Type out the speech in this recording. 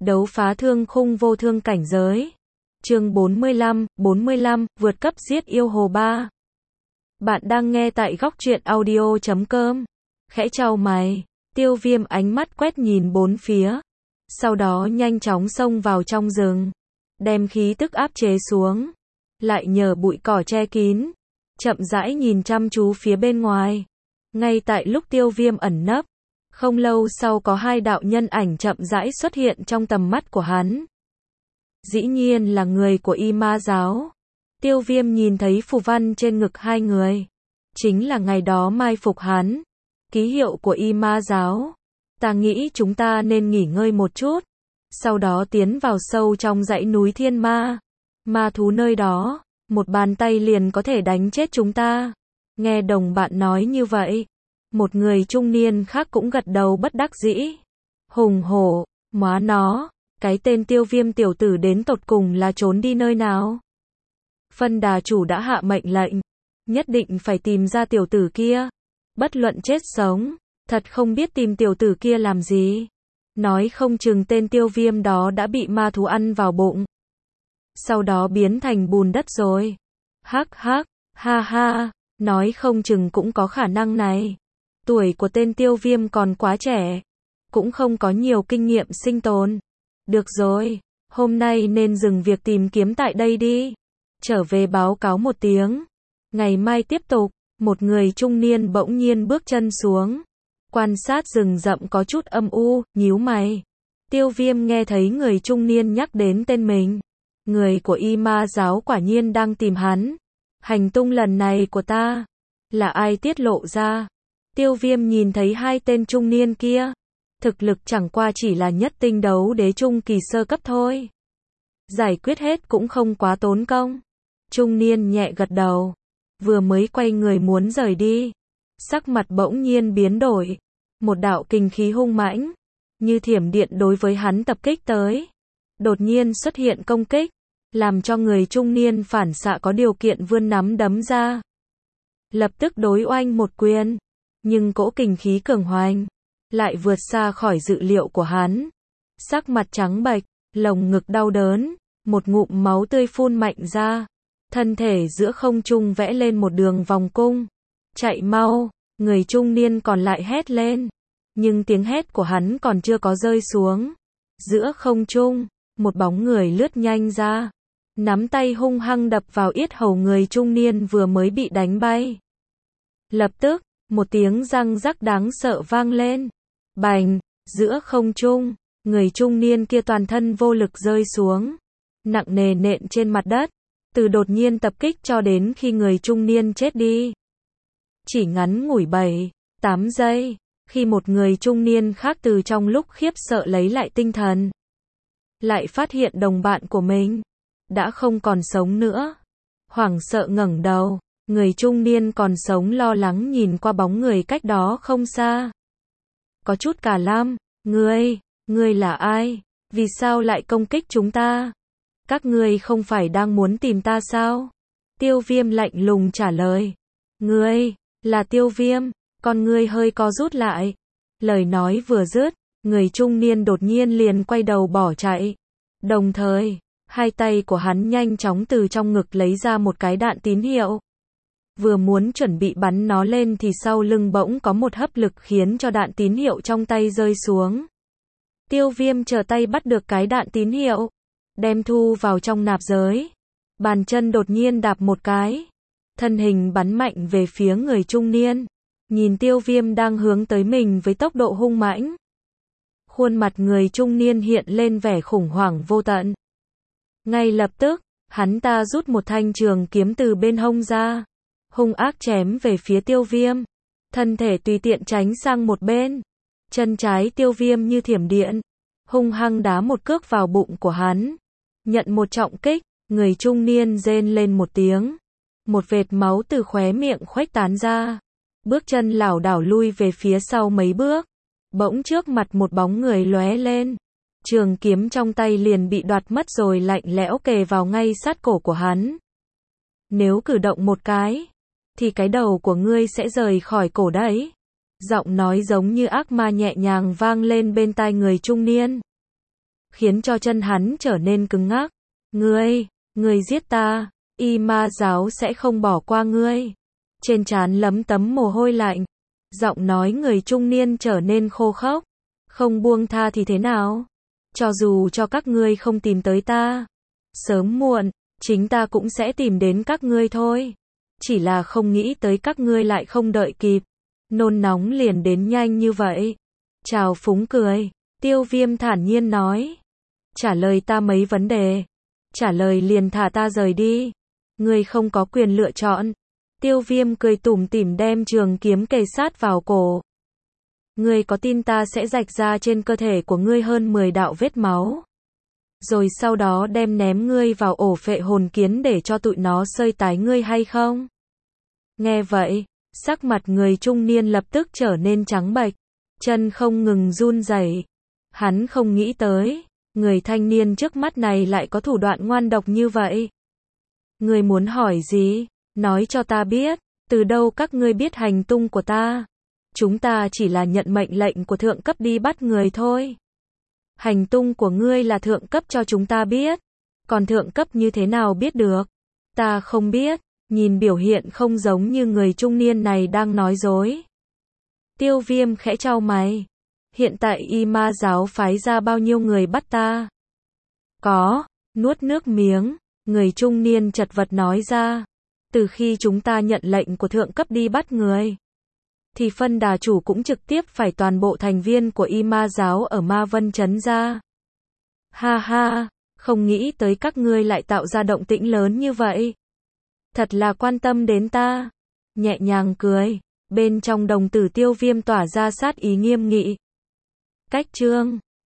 Đấu phá thương khung vô thương cảnh giới. Chương 45, vượt cấp giết yêu hồ 3. Bạn đang nghe tại góc truyện audio.com. Khẽ chau mày, Tiêu Viêm ánh mắt quét nhìn bốn phía, sau đó nhanh chóng xông vào trong rừng, đem khí tức áp chế xuống, lại nhờ bụi cỏ che kín, chậm rãi nhìn chăm chú phía bên ngoài. Ngay tại lúc Tiêu Viêm ẩn nấp, không lâu sau có hai đạo nhân ảnh chậm rãi xuất hiện trong tầm mắt của hắn. Dĩ nhiên là người của Y Ma giáo. Tiêu Viêm nhìn thấy phù văn trên ngực hai người, chính là ngày đó mai phục hắn, ký hiệu của Y Ma giáo. Ta nghĩ chúng ta nên nghỉ ngơi một chút, sau đó tiến vào sâu trong dãy núi Thiên Ma. Ma thú nơi đó, một bàn tay liền có thể đánh chết chúng ta. Nghe đồng bạn nói như vậy, một người trung niên khác cũng gật đầu bất đắc dĩ. Hùng hổ, móa nó, cái tên Tiêu Viêm tiểu tử đến tột cùng là trốn đi nơi nào? Phân đà chủ đã hạ mệnh lệnh, nhất định phải tìm ra tiểu tử kia, bất luận chết sống. Thật không biết tìm tiểu tử kia làm gì. Nói không chừng tên Tiêu Viêm đó đã bị ma thú ăn vào bụng, sau đó biến thành bùn đất rồi. Hắc hắc, ha ha, nói không chừng cũng có khả năng này. Tuổi của tên Tiêu Viêm còn quá trẻ, cũng không có nhiều kinh nghiệm sinh tồn. Được rồi, hôm nay nên dừng việc tìm kiếm tại đây đi. Trở về báo cáo một tiếng. Ngày mai tiếp tục. Một người trung niên bỗng nhiên bước chân xuống, quan sát rừng rậm có chút âm u, nhíu mày. Tiêu Viêm nghe thấy người trung niên nhắc đến tên mình. Người của Y Ma giáo quả nhiên đang tìm hắn. Hành tung lần này của ta, là ai tiết lộ ra? Tiêu Viêm nhìn thấy hai tên trung niên kia, thực lực chẳng qua chỉ là nhất tinh đấu đế trung kỳ sơ cấp thôi. Giải quyết hết cũng không quá tốn công. Trung niên nhẹ gật đầu, vừa mới quay người muốn rời đi, sắc mặt bỗng nhiên biến đổi. Một đạo kình khí hung mãnh, như thiểm điện đối với hắn tập kích tới. Đột nhiên xuất hiện công kích, làm cho người trung niên phản xạ có điều kiện vươn nắm đấm ra. Lập tức đối oanh một quyền, nhưng cỗ kình khí cường hoành, lại vượt xa khỏi dự liệu của hắn. Sắc mặt trắng bệch, lồng ngực đau đớn, một ngụm máu tươi phun mạnh ra. Thân thể giữa không trung vẽ lên một đường vòng cung. Chạy mau, người trung niên còn lại hét lên. Nhưng tiếng hét của hắn còn chưa có rơi xuống. Giữa không trung, một bóng người lướt nhanh ra, nắm tay hung hăng đập vào yết hầu người trung niên vừa mới bị đánh bay. Lập tức, một tiếng răng rắc đáng sợ vang lên. Bành, giữa không trung, người trung niên kia toàn thân vô lực rơi xuống, nặng nề nện trên mặt đất. Từ đột nhiên tập kích cho đến khi người trung niên chết đi, chỉ ngắn ngủi 7-8 giây, khi một người trung niên khác từ trong lúc khiếp sợ lấy lại tinh thần, lại phát hiện đồng bạn của mình đã không còn sống nữa. Hoảng sợ ngẩng đầu, người trung niên còn sống lo lắng nhìn qua bóng người cách đó không xa. Có chút cả lăm, ngươi là ai? Vì sao lại công kích chúng ta? Các ngươi không phải đang muốn tìm ta sao? Tiêu Viêm lạnh lùng trả lời. Ngươi, là Tiêu Viêm, con ngươi hơi co rút lại. Lời nói vừa dứt, người trung niên đột nhiên liền quay đầu bỏ chạy. Đồng thời, hai tay của hắn nhanh chóng từ trong ngực lấy ra một cái đạn tín hiệu. Vừa muốn chuẩn bị bắn nó lên thì sau lưng bỗng có một hấp lực khiến cho đạn tín hiệu trong tay rơi xuống. Tiêu Viêm trở tay bắt được cái đạn tín hiệu, đem thu vào trong nạp giới. Bàn chân đột nhiên đạp một cái, thân hình bắn mạnh về phía người trung niên. Nhìn Tiêu Viêm đang hướng tới mình với tốc độ hung mãnh, khuôn mặt người trung niên hiện lên vẻ khủng hoảng vô tận. Ngay lập tức, hắn ta rút một thanh trường kiếm từ bên hông ra, hung ác chém về phía Tiêu Viêm. Thân thể tùy tiện tránh sang một bên, chân trái Tiêu Viêm như thiểm điện, hung hăng đá một cước vào bụng của hắn. Nhận một trọng kích, người trung niên rên lên một tiếng. Một vệt máu từ khóe miệng khuếch tán ra. Bước chân lảo đảo lui về phía sau mấy bước. Bỗng trước mặt một bóng người lóe lên. Trường kiếm trong tay liền bị đoạt mất rồi lạnh lẽo kề vào ngay sát cổ của hắn. Nếu cử động một cái, thì cái đầu của ngươi sẽ rời khỏi cổ đấy. Giọng nói giống như ác ma nhẹ nhàng vang lên bên tai người trung niên. khiến cho chân hắn trở nên cứng ngắc. Ngươi giết ta, Y Ma giáo sẽ không bỏ qua ngươi. Trên trán lấm tấm mồ hôi lạnh, giọng nói người trung niên trở nên khô khốc. Không buông tha thì thế nào? Cho dù cho các ngươi không tìm tới ta, sớm muộn, chính ta cũng sẽ tìm đến các ngươi thôi. Chỉ là không nghĩ tới các ngươi lại không đợi kịp, nôn nóng liền đến nhanh như vậy. Trào phúng cười, Tiêu Viêm thản nhiên nói. Trả lời ta mấy vấn đề. Trả lời liền thả ta rời đi. Ngươi không có quyền lựa chọn. Tiêu Viêm cười tủm tỉm đem trường kiếm kề sát vào cổ. Ngươi có tin ta sẽ rạch ra trên cơ thể của ngươi hơn 10 đạo vết máu, rồi sau đó đem ném ngươi vào ổ phệ hồn kiến để cho tụi nó xơi tái ngươi hay không? Nghe vậy, sắc mặt người trung niên lập tức trở nên trắng bệch, chân không ngừng run rẩy. Hắn không nghĩ tới, người thanh niên trước mắt này lại có thủ đoạn ngoan độc như vậy. Ngươi muốn hỏi gì? Nói cho ta biết, từ đâu các ngươi biết hành tung của ta? Chúng ta chỉ là nhận mệnh lệnh của thượng cấp đi bắt người thôi. Hành tung của ngươi là thượng cấp cho chúng ta biết. Còn thượng cấp như thế nào biết được? Ta không biết. Nhìn biểu hiện không giống như người trung niên này đang nói dối. Tiêu Viêm khẽ chau mày. Hiện tại Y Ma giáo phái ra bao nhiêu người bắt ta? Có, nuốt nước miếng, người trung niên chật vật nói ra. Từ khi chúng ta nhận lệnh của thượng cấp đi bắt người, thì phân đà chủ cũng trực tiếp phải toàn bộ thành viên của Y Ma giáo ở Ma Vân trấn ra. Ha ha, không nghĩ tới các ngươi lại tạo ra động tĩnh lớn như vậy. Thật là quan tâm đến ta. Nhẹ nhàng cười, bên trong đồng tử Tiêu Viêm tỏa ra sát ý nghiêm nghị. Cách chương